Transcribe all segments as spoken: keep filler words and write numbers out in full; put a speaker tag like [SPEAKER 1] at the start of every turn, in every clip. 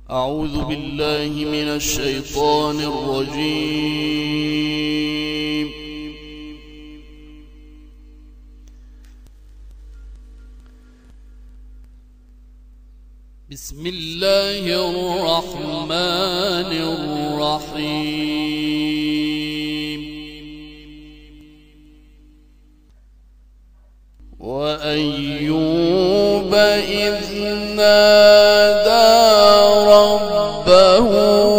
[SPEAKER 1] أعوذ بالله من الشيطان الرجيم. بسم الله الرحمن الرحيم. وأيوب إذ نادى ربه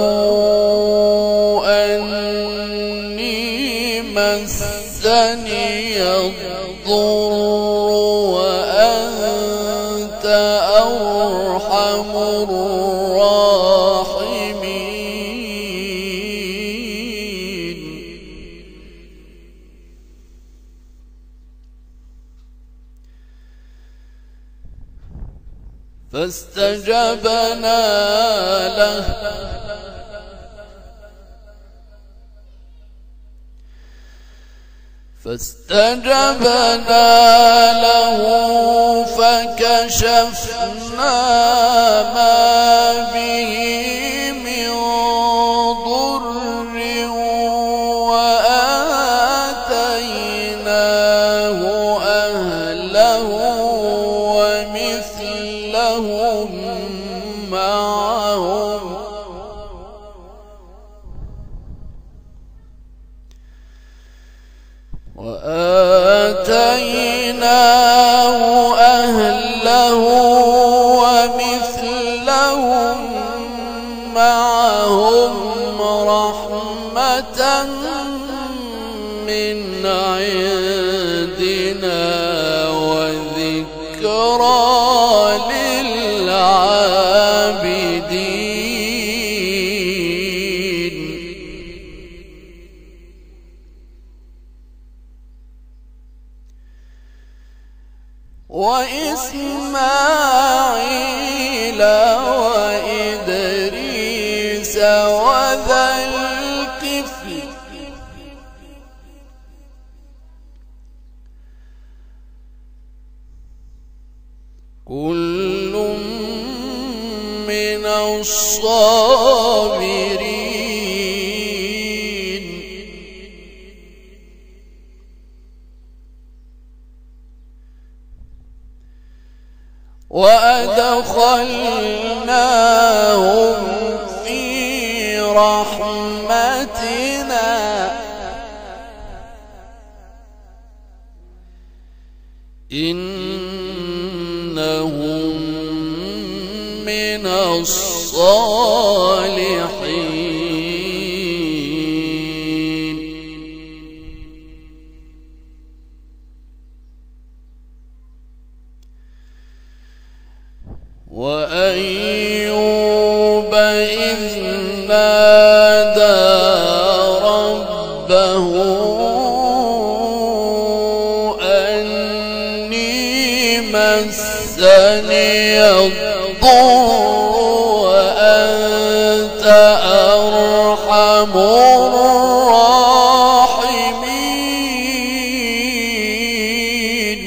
[SPEAKER 1] أني مسني الضر وأنت أرحم الراحمين. فاستجبنا له فاستجبنا له فكشفنا ما به من ضر وآتيناه أهله ومثلهم معهم وآتيناه أهله ومثلهم معهم رحمة من عندنا وذكرى للعابدين. وإسماعيل وإدريس وذا الكفل كل من الصابرين. وأدخلناهم في رحمتنا إنهم من الصالحين. وأيوب إذ نادى ربه أني مسني الضر وأنت أرحم الراحمين.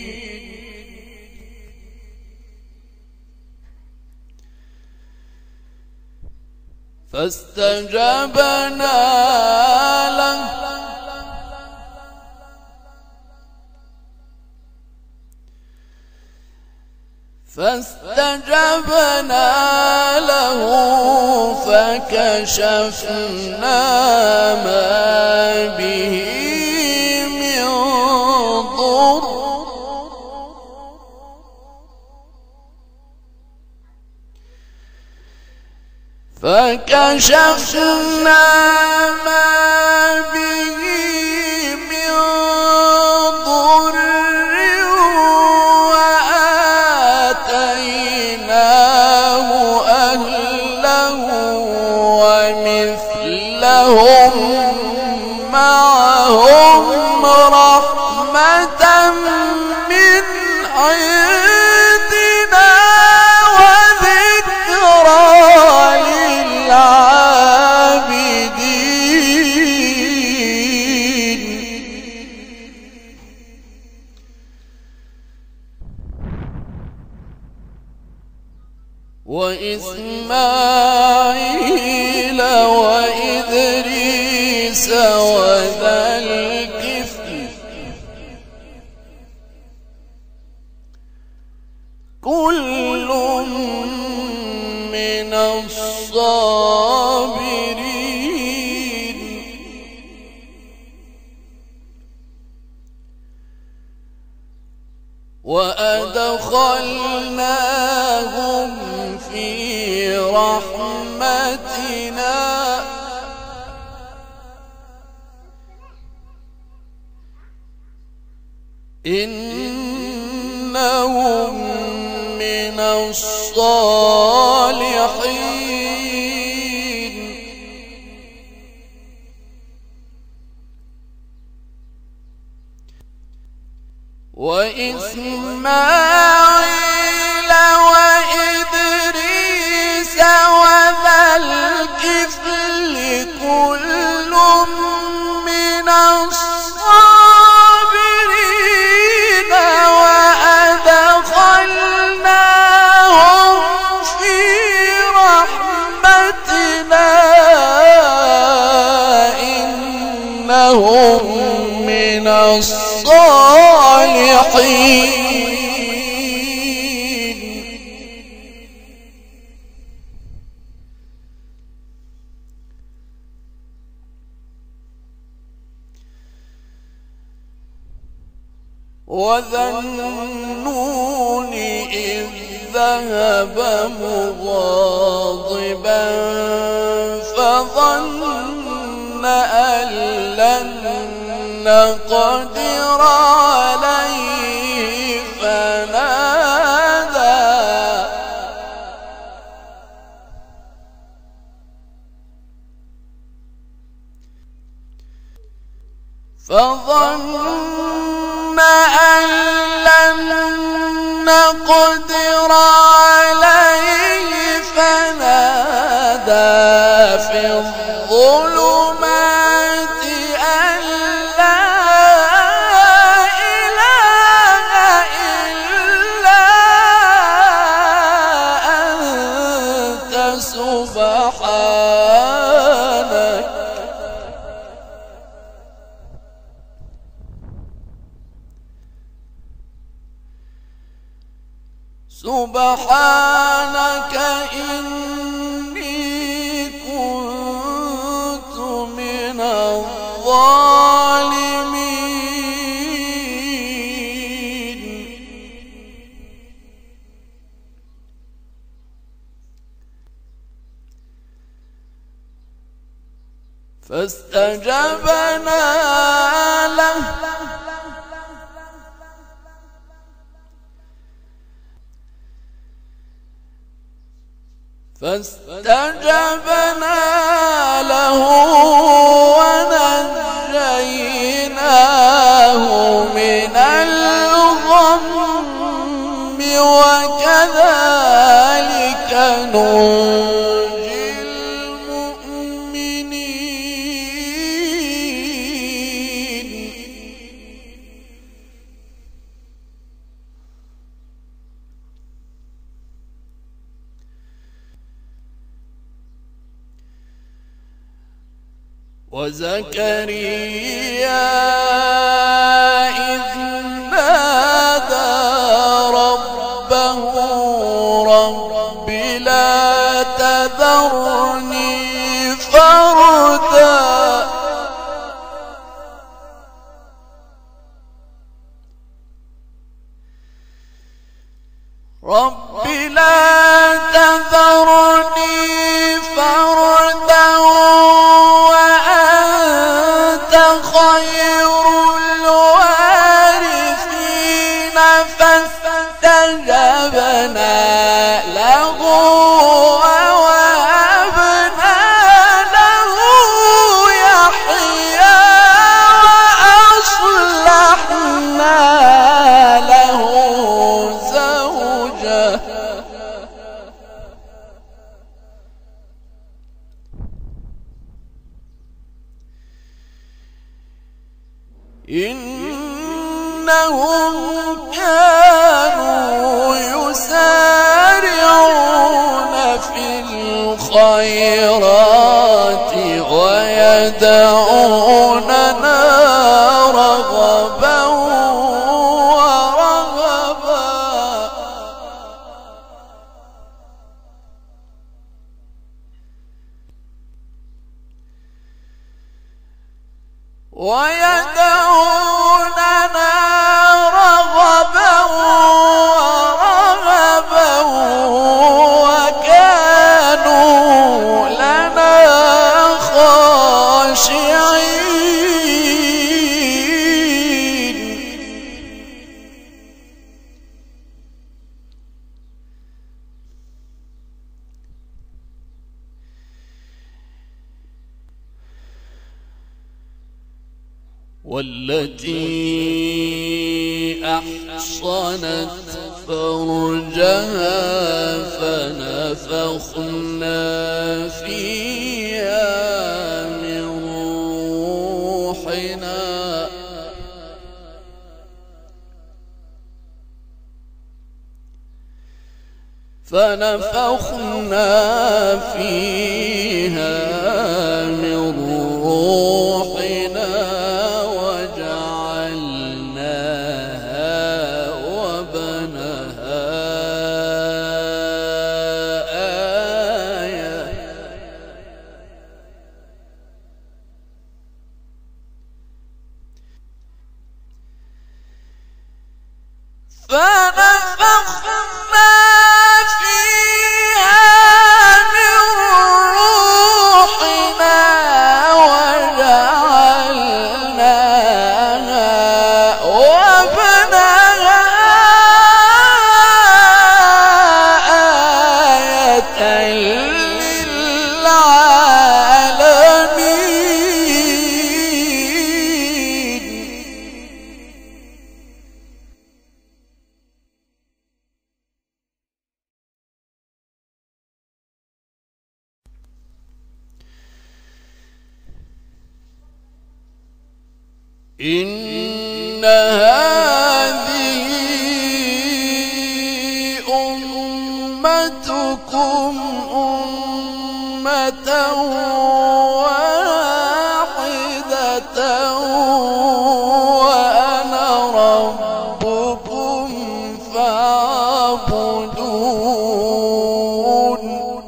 [SPEAKER 1] فاستجبنا له فاستجبنا له فكشفنا ما به من ضر فكشفنا ما به من ضر وآتيناه أهله ومثلهم معهم رحمة من عندنا وذكرى للعابدين. وإسماعيل وإدريس وذا الكفل كل من الصابرين وأدخلناهم في رحمتنا إنهم من الصالحين وإسماعيل وإدريس وذا الكفل كل من الصابرين وأدخلناهم في رحمتنا إنهم من الصالحين وذا النون إذ ذهب مغاضبا فظن أن لن نقدر عليه فنادى فظن أن لن نقدر عليه فنادى في الظلمات أن لا إله إلا أنت سبحانك سبحانك إني كنت من الظالمين فاستجبنا له فاستجبنا له ونجيناه من الغم وكذلك ننجي المؤمنين وزكريا إذ نادى ربه رب لا تذرني فردا رب لا تذرني فردا وأنت خير الوارثين فاستجبنا له ووهبنا له يحيى وأصلحنا له زوجه إنهم كانوا يسارعون الخيرات ويدعوننا رغبا ورهبا ويدعوننا رغبا ورهبا وكانوا لنا خاشعين والتي أحصنت فرجها فنفخنا فيها من روحنا فنفخنا فيها من روحنا وجعلناها وبنها آية فنفخنا فيها من روحنا وجعلناها وابنها آية للعالمين إن هذه أمتكم أمة واحدة وأنا ربكم فاعبدون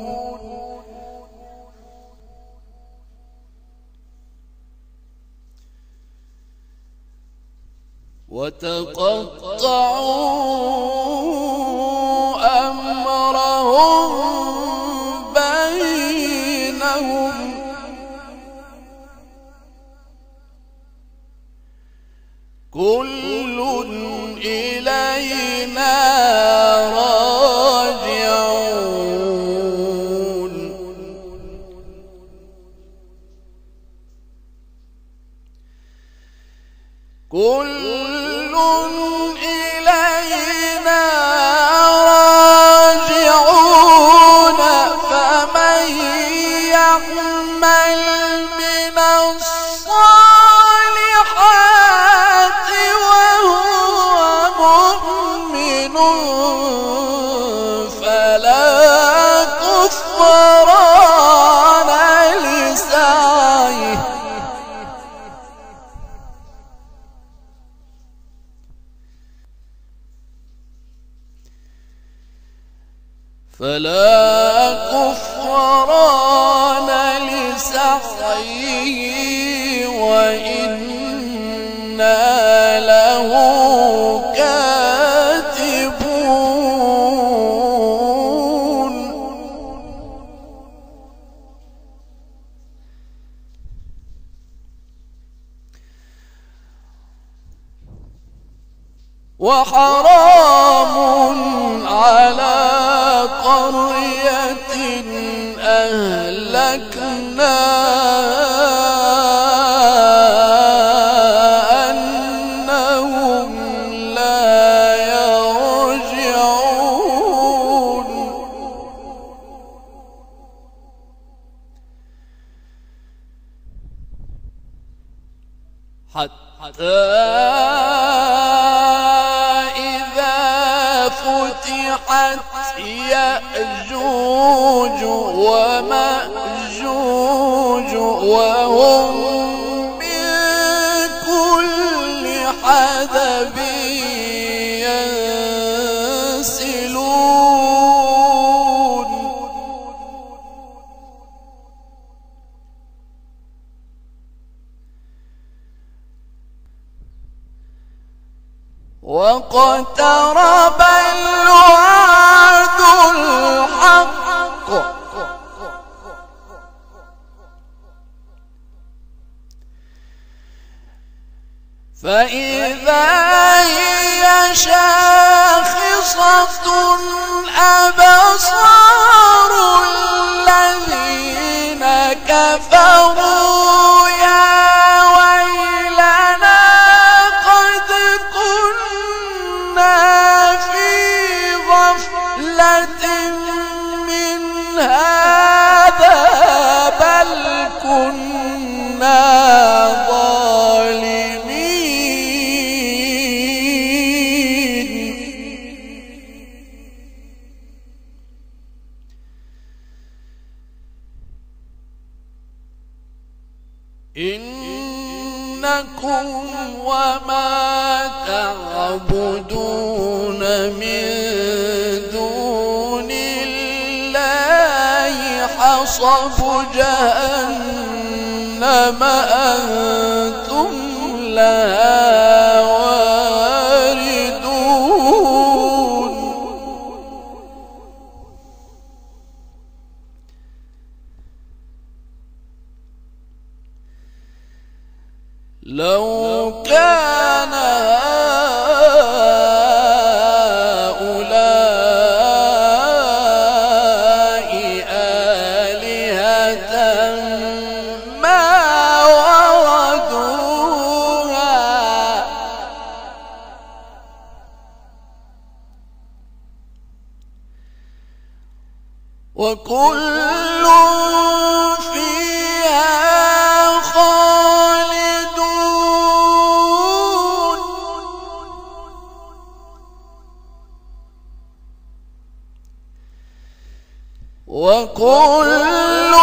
[SPEAKER 1] وتقطعوا أمرهم بينهم كل إلينا راجعون كل إلينا راجعون فمن يعمل من الصالحات وهو مؤمن فلا كفران لسعيه فلا كفران لسعيه وإنا له كاتبون وحرام على قرية أهلكنا أنهم لا يرجعون حتى إذا فتحت يأجوج ومأجوج وهم من كل حدب ينسلون واقترب الوعد الحق فإذا هي شاخصة أبصار الذين كفروا يا ويلنا قد كنا في غفلة من هذا بل كنا إنكم وما تعبدون من دون الله حصب جهنم أنتم لها واردون لو كان هؤلاء آلهة ما وردوها وكل فيها خالدون وكل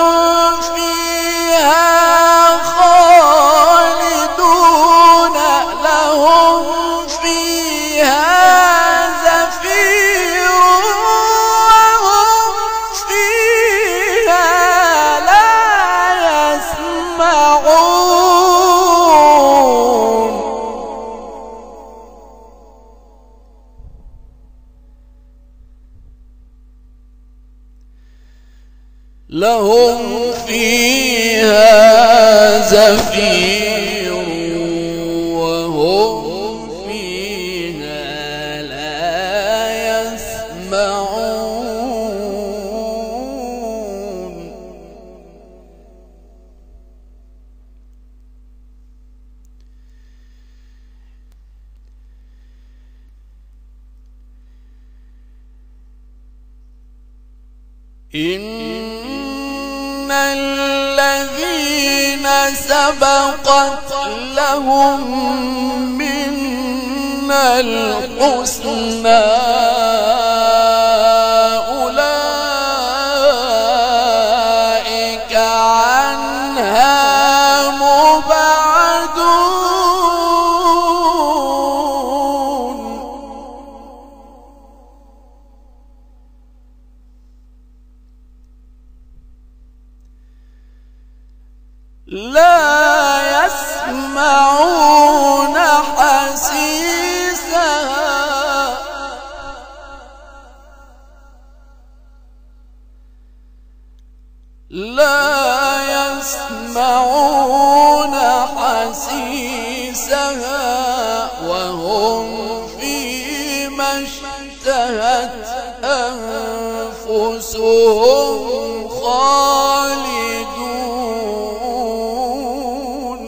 [SPEAKER 1] فيها خالدون لهم فيها زفير وهم فيها لا يسمعون لهم فيها زفير وهم فيها لا يسمعون إن الذين سبقت لهم منا الحسنى أولئك عنها مبعدون لا يسمعون حسيسها لا يسمعون حسيسها وهم فيما اشتهت أنفسهم خالدون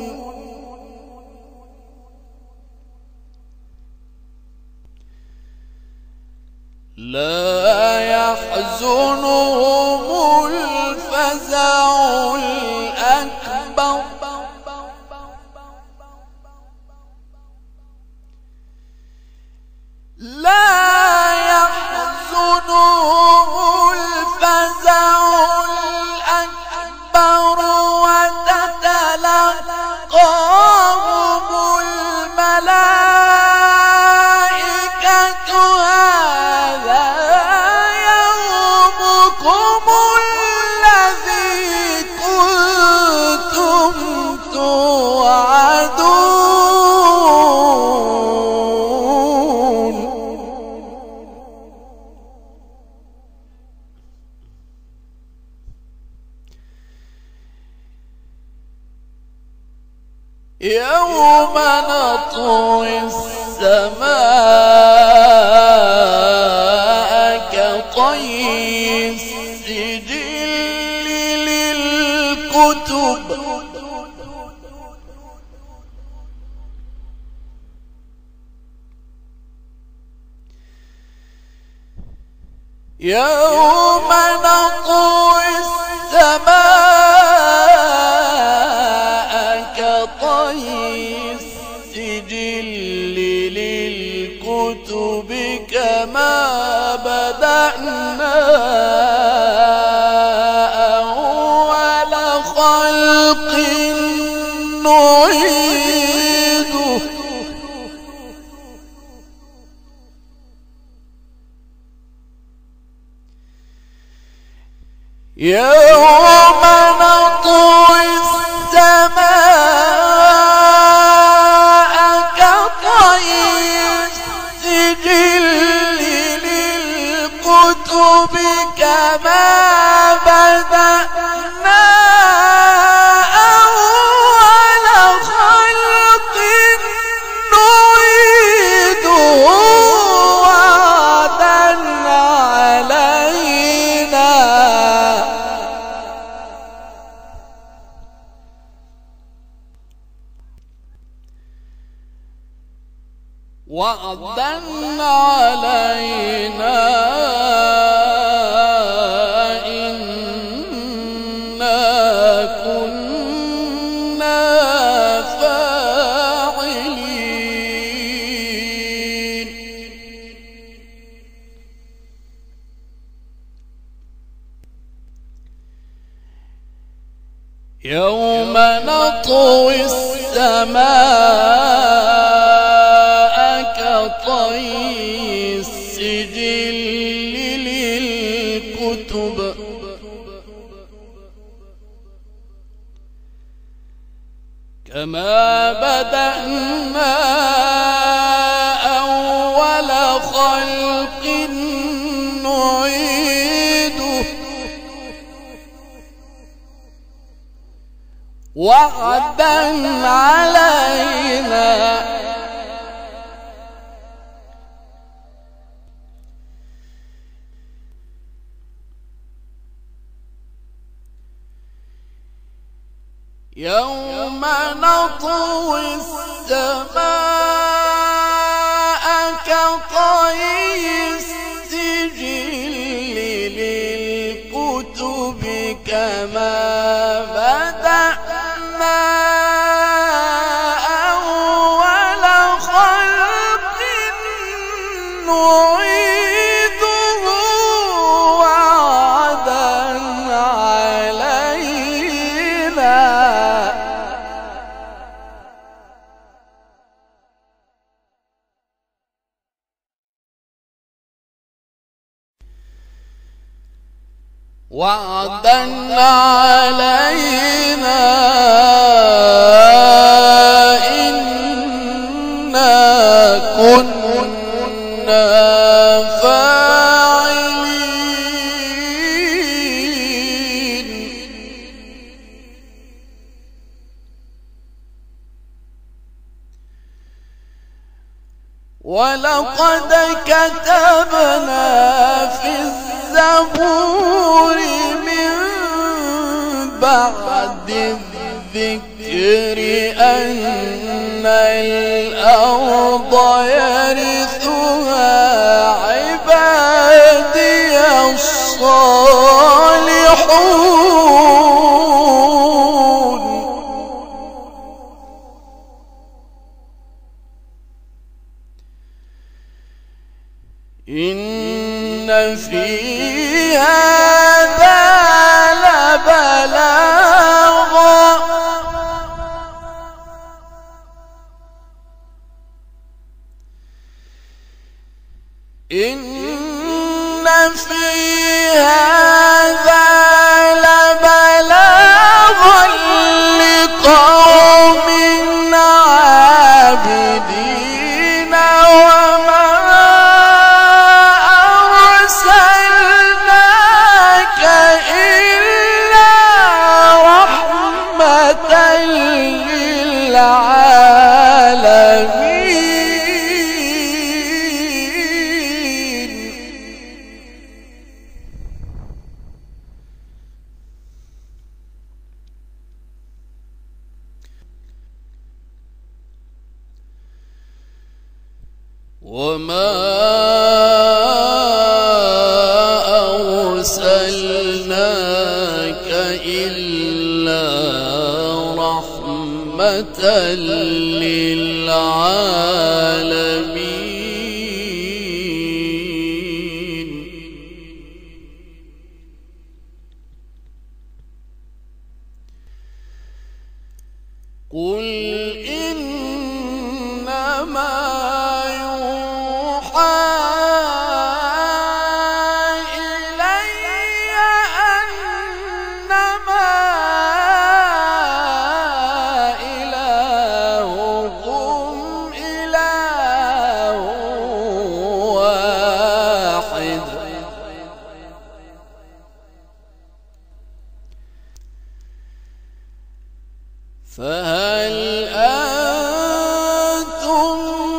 [SPEAKER 1] لا يحزنهم الفزع الأكبر لا يحزنهم يوم نطوي السماء كطي السجل للكتب يوم نطوي السماء كطي السجل للكتب كما بدأنا أول خلق نعيده يوم نطوي السماء كطي السجل للكتب كما بدأنا أول خلق نعيده وعدا علينا وعدا علينا إنا كنا فاعلين يوم نطوي السماء كطي السجل للكتب كما بدأنا أول خلق نعيده وعدا علينا يوم نطوي السماء كطي السجل للكتب كما بدأنا أول خلق نعيده وعدا علينا وعدا علينا إنا كنا فاعلين ولقد كتبنا في الزبور من بعد الذكر أن الأرض يرثها عبادي الصالحون إن في هذا لبلاغا إن في هذا لبلاغا وما أرسلناك إلا رحمة للعالمين. قل إنما يوحى إلي أنما إلهكم إله واحد فهل أنتم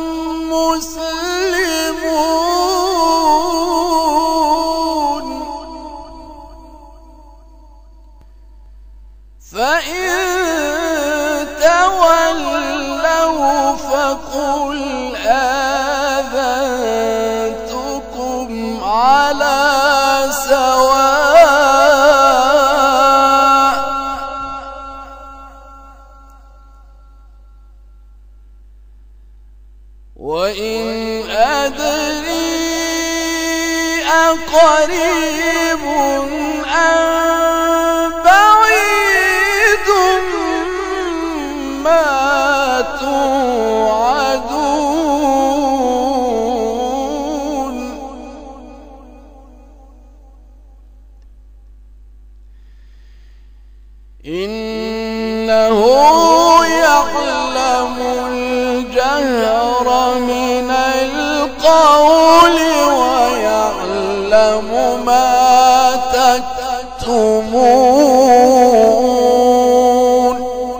[SPEAKER 1] مسلمون؟ فإن تولوا فقل آذنتكم على سواء وإن أدري أقريب أم بعيد ما توعدون إنه يعلم الجهر من القول ويعلم ما تكتمون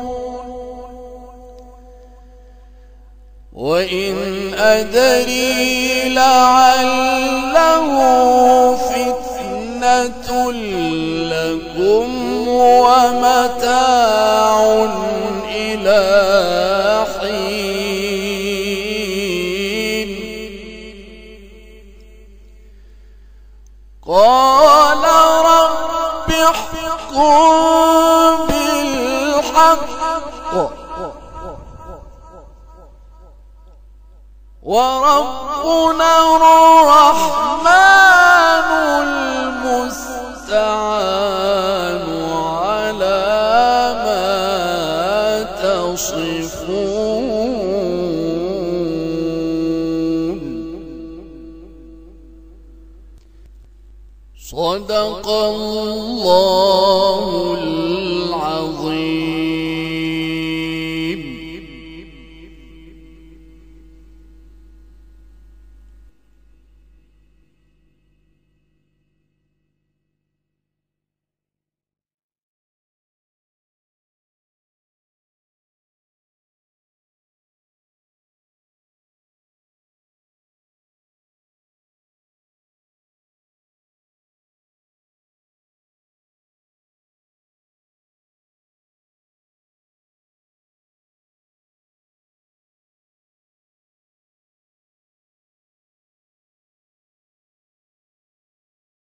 [SPEAKER 1] وإن أدري لعله فتنة لكم ومتاع إلى حين. قال رب احكم بالحق وربنا الرحمن المستعان على ما تصفون. صدق الله